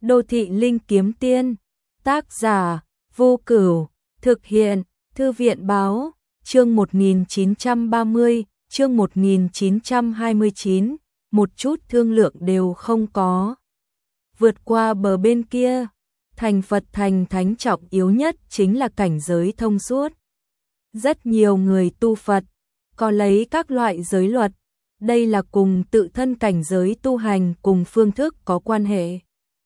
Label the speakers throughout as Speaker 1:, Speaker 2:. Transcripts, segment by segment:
Speaker 1: Đô thị linh kiếm tiên, tác giả, Vô Cửu, thực hiện, Thư viện báo, chương 1930, chương 1929, một chút thương lượng đều không có. Vượt qua bờ bên kia, thành Phật thành thánh trọng yếu nhất chính là cảnh giới thông suốt. Rất nhiều người tu Phật, có lấy các loại giới luật, đây là cùng tự thân cảnh giới tu hành cùng phương thức có quan hệ.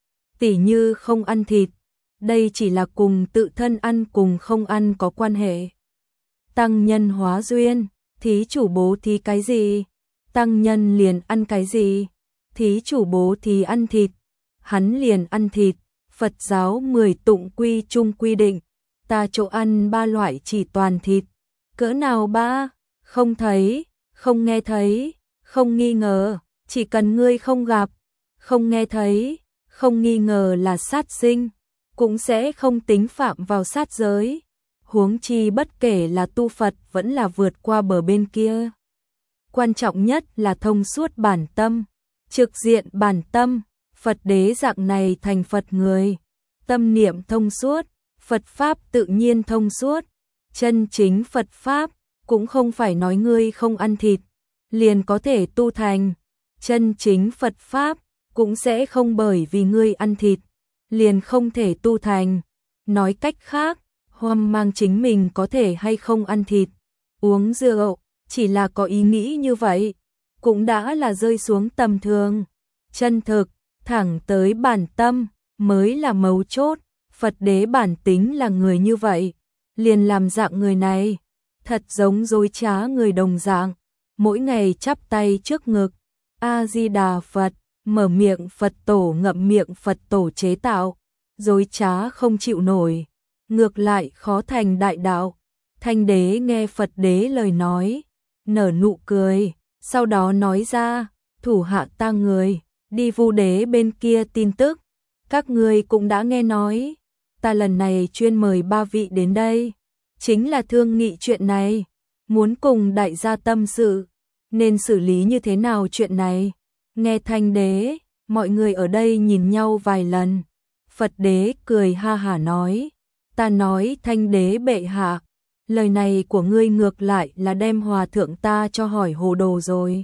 Speaker 1: Tỉ như không ăn thịt, đây chỉ là cùng tự thân ăn cùng không ăn có quan hệ. Tăng nhân hóa duyên, thí chủ bố thí cái gì, tăng nhân liền ăn cái gì, thí chủ bố thí ăn thịt, hắn liền ăn thịt. Phật giáo 10 tụng quy chung quy định, ta chỗ ăn 3 loại chỉ toàn thịt. Cỡ nào ba? Không thấy, không nghe thấy, không nghi ngờ, chỉ cần ngươi không gặp, không nghe thấy, không nghi ngờ là sát sinh, cũng sẽ không tính phạm vào sát giới. Huống chi bất kể là tu Phật vẫn là vượt qua bờ bên kia. Quan trọng nhất là thông suốt bản tâm, trực diện bản tâm. Phật đế dạng này thành Phật người, tâm niệm thông suốt, Phật Pháp tự nhiên thông suốt. Chân chính Phật Pháp cũng không phải nói ngươi không ăn thịt, liền có thể tu thành. Chân chính Phật Pháp cũng sẽ không bởi vì ngươi ăn thịt, liền không thể tu thành. Nói cách khác, hoang mang chính mình có thể hay không ăn thịt, uống rượu, chỉ là có ý nghĩ như vậy, cũng đã là rơi xuống tầm thường. Chân thực, thẳng tới bản tâm, mới là mấu chốt. Phật đế bản tính là người như vậy, liền làm dạng người này, thật giống dối trá người đồng dạng, mỗi ngày chắp tay trước ngực, A-di-đà Phật, mở miệng Phật tổ ngậm miệng Phật tổ chế tạo, dối trá không chịu nổi, ngược lại khó thành đại đạo. Thanh đế nghe Phật đế lời nói, nở nụ cười, sau đó nói ra, thủ hạ ta người, đi Vu đế bên kia tin tức, các ngươi cũng đã nghe nói, ta lần này chuyên mời 3 vị đến đây, chính là thương nghị chuyện này, muốn cùng đại gia tâm sự, nên xử lý như thế nào chuyện này. Nghe Thanh đế, mọi người ở đây nhìn nhau vài lần, Phật đế cười ha hả nói, ta nói Thanh đế bệ hạ, lời này của ngươi ngược lại là đem hòa thượng ta cho hỏi hồ đồ rồi.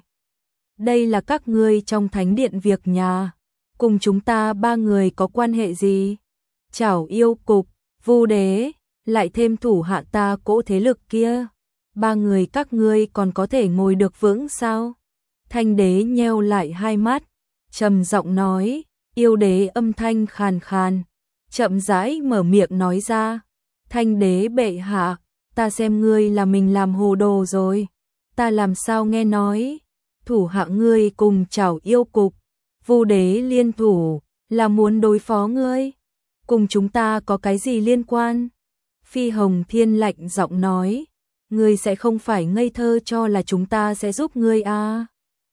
Speaker 1: Đây là các ngươi trong thánh điện việc nhà, cùng chúng ta 3 người có quan hệ gì? Chảo yêu cục, Vu đế, lại thêm thủ hạ ta cỗ thế lực kia, 3 người các ngươi còn có thể ngồi được vững sao? Thanh đế nheo lại hai mắt, trầm giọng nói, yêu đế âm thanh khàn khàn, chậm rãi mở miệng nói ra, Thanh đế bệ hạ, ta xem ngươi là mình làm hồ đồ rồi, ta làm sao nghe nói, thủ hạ ngươi cùng chảo yêu cục, Vu đế liên thủ, là muốn đối phó ngươi, cùng chúng ta có cái gì liên quan? Phi Hồng Thiên lạnh giọng nói, ngươi sẽ không phải ngây thơ cho là chúng ta sẽ giúp ngươi à?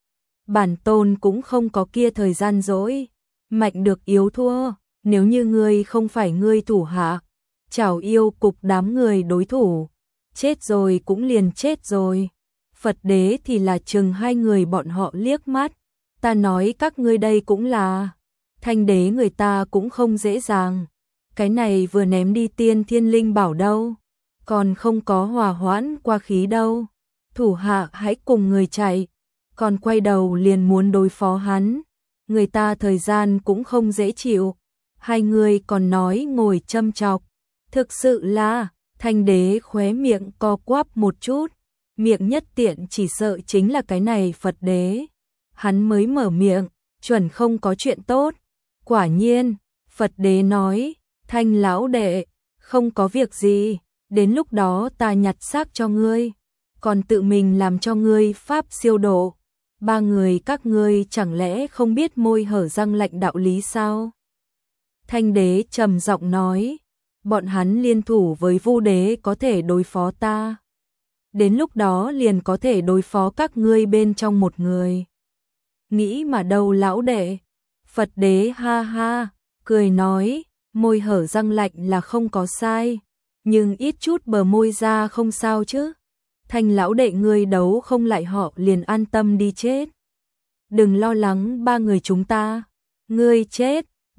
Speaker 1: Bản tôn cũng không có kia thời gian dỗi, mạnh được yếu thua, nếu như ngươi không phải ngươi thủ hạ, chảo yêu cục đám người đối thủ, chết rồi cũng liền chết rồi. Phật đế thì là chừng 2 người bọn họ liếc mắt, ta nói các ngươi đây cũng là, Thanh đế người ta cũng không dễ dàng, cái này vừa ném đi tiên thiên linh bảo đâu, còn không có hòa hoãn qua khí đâu, thủ hạ hãy cùng người chạy, còn quay đầu liền muốn đối phó hắn, người ta thời gian cũng không dễ chịu, 2 người còn nói ngồi châm chọc, thực sự là, Thanh đế khóe miệng co quắp một chút, miệng nhất tiện chỉ sợ chính là cái này Phật đế, hắn mới mở miệng, chuẩn không có chuyện tốt. Quả nhiên, Phật đế nói, Thanh lão đệ, không có việc gì, đến lúc đó ta nhặt xác cho ngươi, còn tự mình làm cho ngươi pháp siêu độ. 3 người các ngươi chẳng lẽ không biết môi hở răng lạnh đạo lý sao? Thanh đế trầm giọng nói, bọn hắn liên thủ với Vu đế có thể đối phó ta. Đến lúc đó liền có thể đối phó các ngươi bên trong một người. Nghĩ mà đâu lão đệ. Phật đế ha ha, cười nói, môi hở răng lạnh là không có sai, nhưng ít chút bờ môi ra không sao chứ. Thanh lão đệ ngươi đấu không lại họ liền an tâm đi chết. Đừng lo lắng 3 người chúng ta, ngươi chết,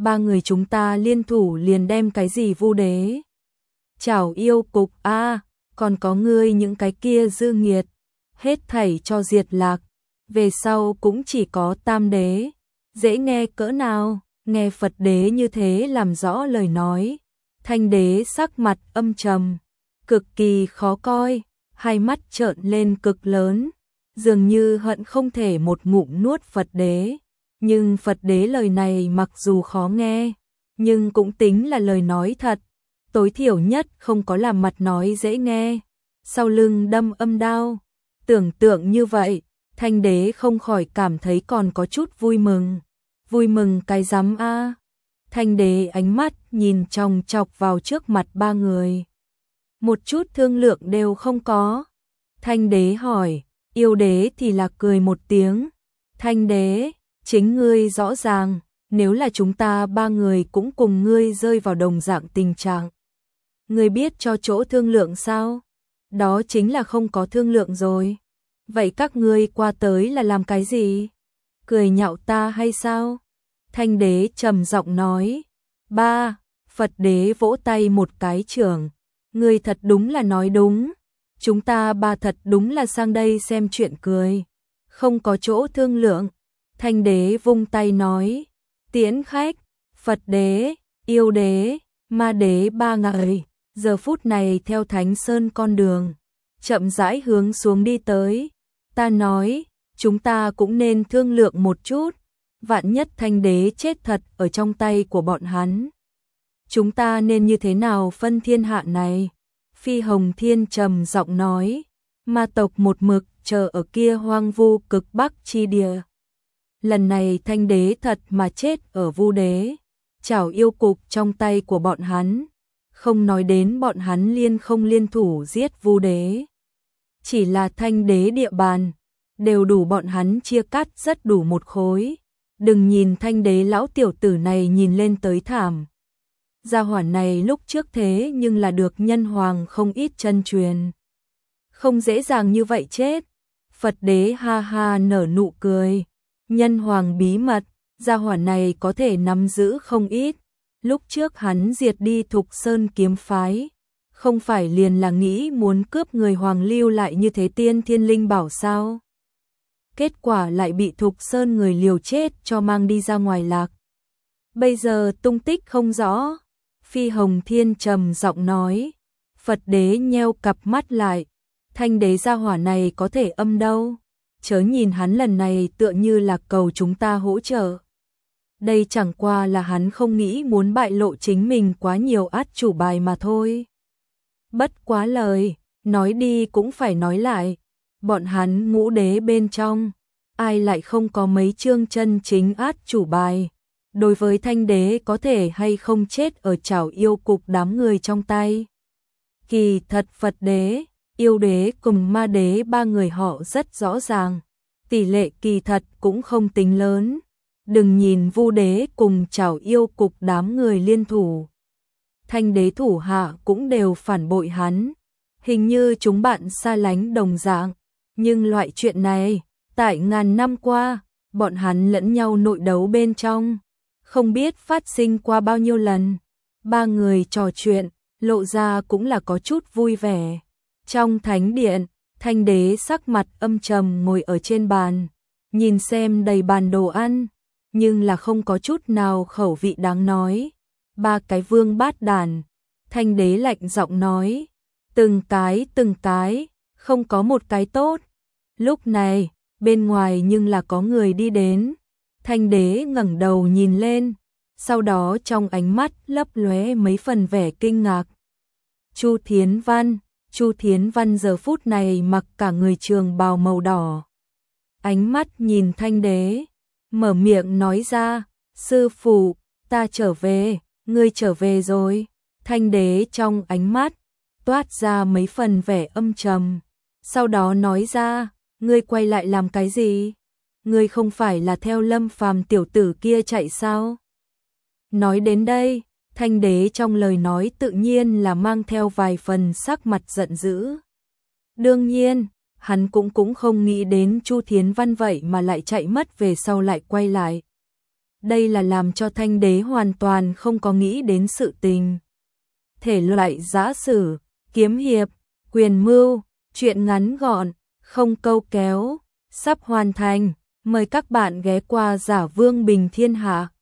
Speaker 1: ba người chúng ta liên thủ liền đem cái gì Vu Đế Trảo Yêu Cục còn có ngươi những cái kia dư nghiệt, hết thảy cho diệt lạc, về sau cũng chỉ có Tam Đế, dễ nghe cỡ nào. Nghe Phật Đế như thế làm rõ lời nói, Thanh Đế sắc mặt âm trầm, cực kỳ khó coi, hai mắt trợn lên cực lớn, dường như hận không thể một ngụm nuốt Phật Đế. Nhưng Phật Đế lời này mặc dù khó nghe, nhưng cũng tính là lời nói thật, tối thiểu nhất không có làm mặt nói dễ nghe, sau lưng đâm âm đao. Tưởng tượng như vậy, Thanh Đế không khỏi cảm thấy còn có chút vui mừng. Vui mừng cái rắm a. Thanh Đế ánh mắt nhìn chòng chọc vào trước mặt ba người. Một chút thương lượng đều không có. Thanh Đế hỏi, Yêu Đế thì là cười một tiếng. Thanh Đế, chính ngươi rõ ràng, nếu là chúng ta ba người cũng cùng ngươi rơi vào đồng dạng tình trạng. Ngươi biết cho chỗ thương lượng sao? Đó chính là không có thương lượng rồi. Vậy các ngươi qua tới là làm cái gì? Cười nhạo ta hay sao? Thanh Đế trầm giọng nói. Ba, Phật Đế vỗ tay một cái trưởng. Ngươi thật đúng là nói đúng. Chúng ta ba thật đúng là sang đây xem chuyện cười. Không có chỗ thương lượng. Thanh Đế vung tay nói. Tiễn khách, Phật Đế, Yêu Đế, Ma Đế ba người. Giờ phút này theo Thánh Sơn con đường. Chậm rãi hướng xuống đi tới. Ta nói, chúng ta cũng nên thương lượng một chút. Vạn nhất Thanh Đế chết thật ở trong tay của bọn hắn. Chúng ta nên như thế nào phân thiên hạ này? Phi Hồng Thiên trầm giọng nói. Ma tộc một mực chờ ở kia hoang vu cực bắc chi địa. Lần này Thanh Đế thật mà chết ở Vu Đế Trảo Yêu Cục trong tay của bọn hắn. Không nói đến bọn hắn không liên thủ giết Vu Đế. Chỉ là Thanh Đế địa bàn, đều đủ bọn hắn chia cắt rất đủ một khối. Đừng nhìn Thanh Đế lão tiểu tử này nhìn lên tới thảm. Gia hỏa này lúc trước thế nhưng là được nhân hoàng không ít chân truyền. Không dễ dàng như vậy chết. Phật Đế ha ha nở nụ cười. Nhân hoàng bí mật, gia hỏa này có thể nắm giữ không ít. Lúc trước hắn diệt đi Thục Sơn kiếm phái, không phải liền là nghĩ muốn cướp người hoàng lưu lại như thế tiên thiên linh bảo sao? Kết quả lại bị Thục Sơn người liều chết cho mang đi ra ngoài lạc. Bây giờ tung tích không rõ. Phi Hồng Thiên trầm giọng nói. Phật Đế nheo cặp mắt lại. Thanh Đế gia hỏa này có thể âm đâu. Chớ nhìn hắn lần này tựa như là cầu chúng ta hỗ trợ. Đây chẳng qua là hắn không nghĩ muốn bại lộ chính mình quá nhiều át chủ bài mà thôi. Bất quá lời, nói đi cũng phải nói lại. Bọn hắn ngũ đế bên trong, ai lại không có mấy chương chân chính át chủ bài. Đối với Thanh Đế có thể hay không chết ở Trảo Yêu Cục đám người trong tay. Kỳ thật Phật Đế, Yêu Đế cùng Ma Đế ba người họ rất rõ ràng. Tỷ lệ kỳ thật cũng không tính lớn. Đừng nhìn Vu Đế cùng Trảo Yêu Cục đám người liên thủ. Thanh Đế thủ hạ cũng đều phản bội hắn. Hình như chúng bạn xa lánh đồng dạng. Nhưng loại chuyện này, tại ngàn năm qua, bọn hắn lẫn nhau nội đấu bên trong. Không biết phát sinh qua bao nhiêu lần. Ba người trò chuyện, lộ ra cũng là có chút vui vẻ. Trong thánh điện, Thanh Đế sắc mặt âm trầm ngồi ở trên bàn. Nhìn xem đầy bàn đồ ăn. Nhưng là không có chút nào khẩu vị đáng nói. Ba cái vương bát đàn. Thanh Đế lạnh giọng nói. Từng cái, không có một cái tốt. Lúc này, bên ngoài nhưng là có người đi đến. Thanh Đế ngẩng đầu nhìn lên. Sau đó trong ánh mắt lấp lóe mấy phần vẻ kinh ngạc. Chu Thiến Văn giờ phút này mặc cả người trường bào màu đỏ. Ánh mắt nhìn Thanh Đế. Mở miệng nói ra, sư phụ, ta trở về, ngươi trở về rồi. Thanh Đế trong ánh mắt, toát ra mấy phần vẻ âm trầm. Sau đó nói ra, ngươi quay lại làm cái gì? Ngươi không phải là theo Lâm Phàm tiểu tử kia chạy sao? Nói đến đây, Thanh Đế trong lời nói tự nhiên là mang theo vài phần sắc mặt giận dữ. Đương nhiên, hắn cũng không nghĩ đến Chu Thiến Văn vậy mà lại chạy mất về sau lại quay lại. đây là làm cho Thanh đế hoàn toàn không có nghĩ đến sự tình. Thể loại giã sử, kiếm hiệp, quyền mưu, truyện ngắn gọn, không câu kéo, sắp hoàn thành. Mời các bạn ghé qua Giả Vương Bình Thiên Hạ.